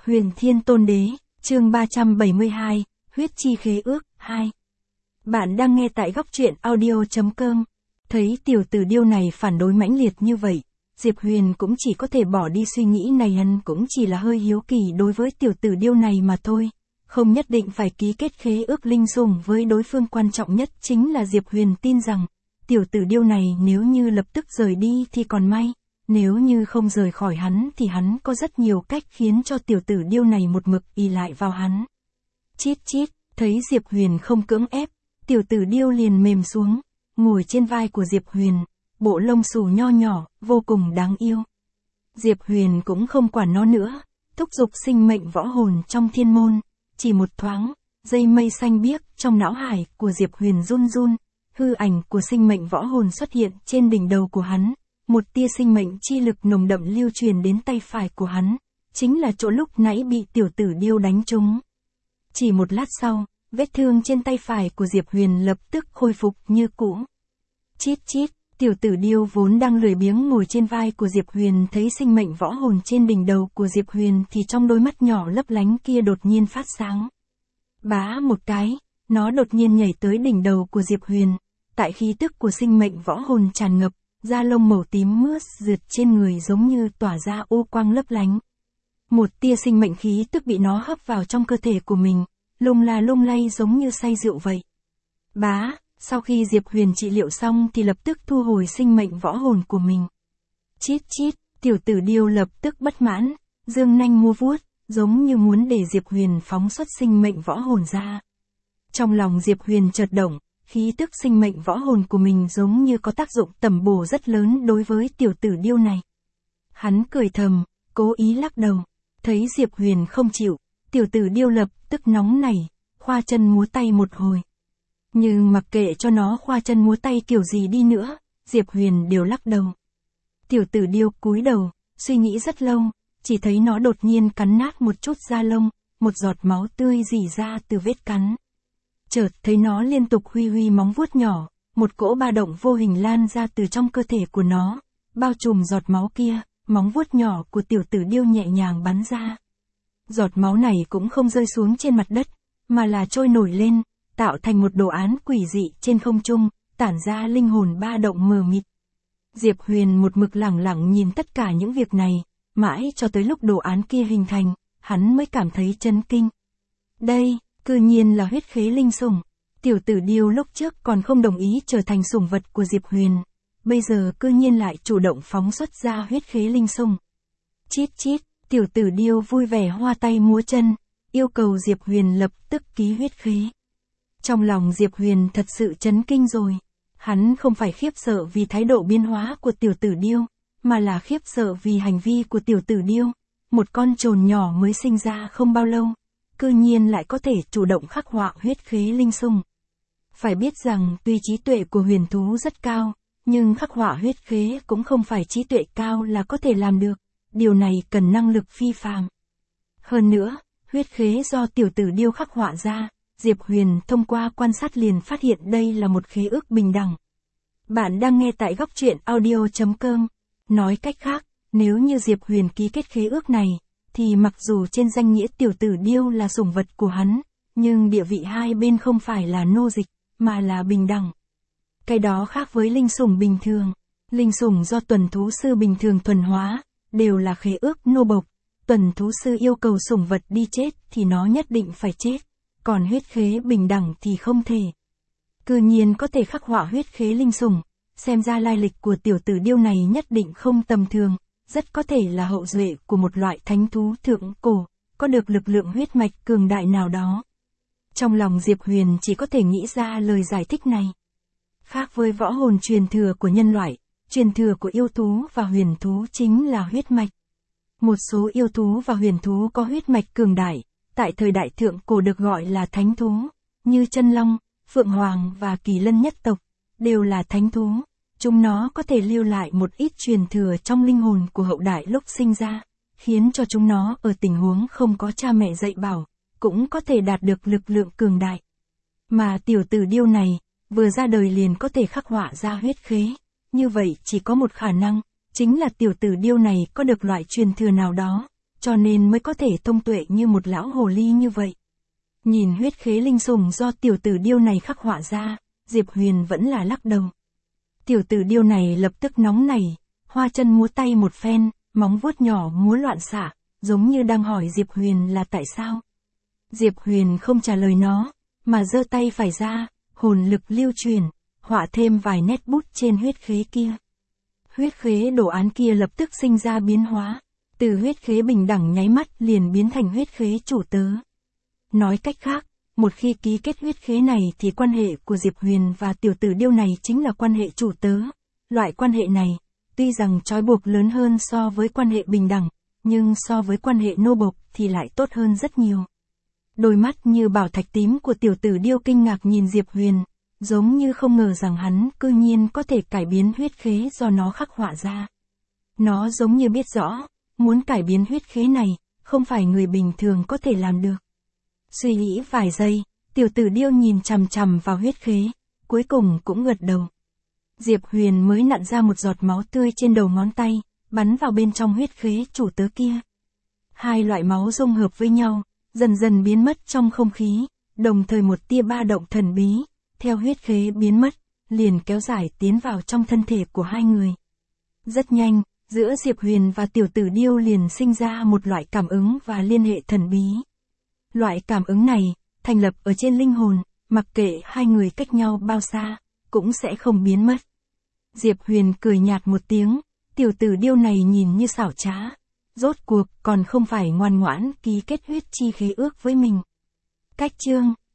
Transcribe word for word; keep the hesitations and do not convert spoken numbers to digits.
Huyền Thiên Tôn Đế, chương ba trăm bảy mươi hai, Huyết Chi Khế Ước, hai. Bạn đang nghe tại góc truyện audio chấm com. Thấy tiểu tử điêu này phản đối mãnh liệt như vậy, Diệp Huyền cũng chỉ có thể bỏ đi suy nghĩ này, hắn cũng chỉ là hơi hiếu kỳ đối với tiểu tử điêu này mà thôi. Không nhất định phải ký kết khế ước linh sủng với đối phương, quan trọng nhất chính là Diệp Huyền tin rằng, tiểu tử điêu này nếu như lập tức rời đi thì còn may, nếu như không rời khỏi hắn thì hắn có rất nhiều cách khiến cho tiểu tử điêu này một mực ỷ lại vào hắn. Chít chít, thấy Diệp Huyền không cưỡng ép, tiểu tử điêu liền mềm xuống, ngồi trên vai của Diệp Huyền, bộ lông xù nho nhỏ, vô cùng đáng yêu. Diệp Huyền cũng không quản nó nữa, thúc giục sinh mệnh võ hồn trong thiên môn, chỉ một thoáng, dây mây xanh biếc trong não hải của Diệp Huyền run run, hư ảnh của sinh mệnh võ hồn xuất hiện trên đỉnh đầu của hắn, một tia sinh mệnh chi lực nồng đậm lưu truyền đến tay phải của hắn, chính là chỗ lúc nãy bị tiểu tử điêu đánh trúng. Chỉ một lát sau, vết thương trên tay phải của Diệp Huyền lập tức khôi phục như cũ. Chít chít, tiểu tử điêu vốn đang lười biếng ngồi trên vai của Diệp Huyền thấy sinh mệnh võ hồn trên đỉnh đầu của Diệp Huyền thì trong đôi mắt nhỏ lấp lánh kia đột nhiên phát sáng. Bá một cái, nó đột nhiên nhảy tới đỉnh đầu của Diệp Huyền, tại khí tức của sinh mệnh võ hồn tràn ngập, da lông màu tím mướt rượt trên người giống như tỏa ra ô quang lấp lánh. Một tia sinh mệnh khí tức bị nó hấp vào trong cơ thể của mình, lung la lung lay giống như say rượu vậy. Bá, sau khi Diệp Huyền trị liệu xong thì lập tức thu hồi sinh mệnh võ hồn của mình. Chít chít, tiểu tử điêu lập tức bất mãn, dương nanh múa vuốt, giống như muốn để Diệp Huyền phóng xuất sinh mệnh võ hồn ra. Trong lòng Diệp Huyền chợt động, khí tức sinh mệnh võ hồn của mình giống như có tác dụng tẩm bổ rất lớn đối với tiểu tử điêu này. Hắn cười thầm, cố ý lắc đầu, thấy Diệp Huyền không chịu, tiểu tử điêu lập tức nóng nảy, khoa chân múa tay một hồi. Nhưng mặc kệ cho nó khoa chân múa tay kiểu gì đi nữa, Diệp Huyền đều lắc đầu. Tiểu tử điêu cúi đầu, suy nghĩ rất lâu, chỉ thấy nó đột nhiên cắn nát một chút da lông, một giọt máu tươi rỉ ra từ vết cắn. Chợt thấy nó liên tục huy huy móng vuốt nhỏ, một cỗ ba động vô hình lan ra từ trong cơ thể của nó, bao trùm giọt máu kia, móng vuốt nhỏ của tiểu tử điêu nhẹ nhàng bắn ra. Giọt máu này cũng không rơi xuống trên mặt đất, mà là trôi nổi lên, tạo thành một đồ án quỷ dị trên không trung, tản ra linh hồn ba động mờ mịt. Diệp Huyền một mực lẳng lặng nhìn tất cả những việc này, mãi cho tới lúc đồ án kia hình thành, hắn mới cảm thấy chấn kinh. Đây, cư nhiên là huyết khế linh sủng. Tiểu tử điêu lúc trước còn không đồng ý trở thành sủng vật của Diệp Huyền, bây giờ cư nhiên lại chủ động phóng xuất ra huyết khế linh sủng. Chít chít, tiểu tử điêu vui vẻ hoa tay múa chân, yêu cầu Diệp Huyền lập tức ký huyết khế. Trong lòng Diệp Huyền thật sự chấn kinh rồi, hắn không phải khiếp sợ vì thái độ biến hóa của tiểu tử điêu, mà là khiếp sợ vì hành vi của tiểu tử điêu, một con trồn nhỏ mới sinh ra không bao lâu, cư nhiên lại có thể chủ động khắc họa huyết khế linh sủng. Phải biết rằng tuy trí tuệ của huyền thú rất cao, nhưng khắc họa huyết khế cũng không phải trí tuệ cao là có thể làm được, điều này cần năng lực phi phàm. Hơn nữa, huyết khế do tiểu tử điêu khắc họa ra, Diệp Huyền thông qua quan sát liền phát hiện đây là một khế ước bình đẳng. Bạn đang nghe tại góc truyện audio chấm com. Nói cách khác, nếu như Diệp Huyền ký kết khế ước này, thì mặc dù trên danh nghĩa tiểu tử điêu là sủng vật của hắn, nhưng địa vị hai bên không phải là nô dịch, mà là bình đẳng. Cái đó khác với linh sủng bình thường. Linh sủng do tuần thú sư bình thường thuần hóa, đều là khế ước nô bộc. Tuần thú sư yêu cầu sủng vật đi chết thì nó nhất định phải chết, còn huyết khế bình đẳng thì không thể. Cư nhiên có thể khắc họa huyết khế linh sủng, xem ra lai lịch của tiểu tử điêu này nhất định không tầm thường, rất có thể là hậu duệ của một loại thánh thú thượng cổ, có được lực lượng huyết mạch cường đại nào đó. Trong lòng Diệp Huyền chỉ có thể nghĩ ra lời giải thích này. Khác với võ hồn truyền thừa của nhân loại, truyền thừa của yêu thú và huyền thú chính là huyết mạch. Một số yêu thú và huyền thú có huyết mạch cường đại, tại thời đại thượng cổ được gọi là thánh thú, như chân long, phượng hoàng và kỳ lân nhất tộc, đều là thánh thú. Chúng nó có thể lưu lại một ít truyền thừa trong linh hồn của hậu đại lúc sinh ra, khiến cho chúng nó ở tình huống không có cha mẹ dạy bảo, cũng có thể đạt được lực lượng cường đại. Mà tiểu tử điêu này, vừa ra đời liền có thể khắc họa ra huyết khế, như vậy chỉ có một khả năng, chính là tiểu tử điêu này có được loại truyền thừa nào đó, cho nên mới có thể thông tuệ như một lão hồ ly như vậy. Nhìn huyết khế linh sủng do tiểu tử điêu này khắc họa ra, Diệp Huyền vẫn là lắc đầu. Tiểu tử điêu này lập tức nóng nảy, hoa chân múa tay một phen, móng vuốt nhỏ múa loạn xạ, giống như đang hỏi Diệp Huyền là tại sao. Diệp Huyền không trả lời nó, mà giơ tay phải ra, hồn lực lưu truyền, họa thêm vài nét bút trên huyết khế kia. Huyết khế đồ án kia lập tức sinh ra biến hóa, từ huyết khế bình đẳng nháy mắt liền biến thành huyết khế chủ tớ. Nói cách khác, một khi ký kết huyết khế này thì quan hệ của Diệp Huyền và tiểu tử điêu này chính là quan hệ chủ tớ. Loại quan hệ này, tuy rằng trói buộc lớn hơn so với quan hệ bình đẳng, nhưng so với quan hệ nô bộc thì lại tốt hơn rất nhiều. Đôi mắt như bảo thạch tím của tiểu tử điêu kinh ngạc nhìn Diệp Huyền, giống như không ngờ rằng hắn cư nhiên có thể cải biến huyết khế do nó khắc họa ra. Nó giống như biết rõ, muốn cải biến huyết khế này, không phải người bình thường có thể làm được. Suy nghĩ vài giây, tiểu tử điêu nhìn chằm chằm vào huyết khế, cuối cùng cũng gật đầu. Diệp Huyền mới nặn ra một giọt máu tươi trên đầu ngón tay, bắn vào bên trong huyết khế chủ tớ kia. Hai loại máu dung hợp với nhau, dần dần biến mất trong không khí, đồng thời một tia ba động thần bí, theo huyết khế biến mất, liền kéo dài tiến vào trong thân thể của hai người. Rất nhanh, giữa Diệp Huyền và tiểu tử điêu liền sinh ra một loại cảm ứng và liên hệ thần bí. Loại cảm ứng này, thành lập ở trên linh hồn, mặc kệ hai người cách nhau bao xa, cũng sẽ không biến mất. Diệp Huyền cười nhạt một tiếng, tiểu tử điêu này nhìn như xảo trá. Rốt cuộc còn không phải ngoan ngoãn ký kết huyết chi khế ước với mình. Cách chương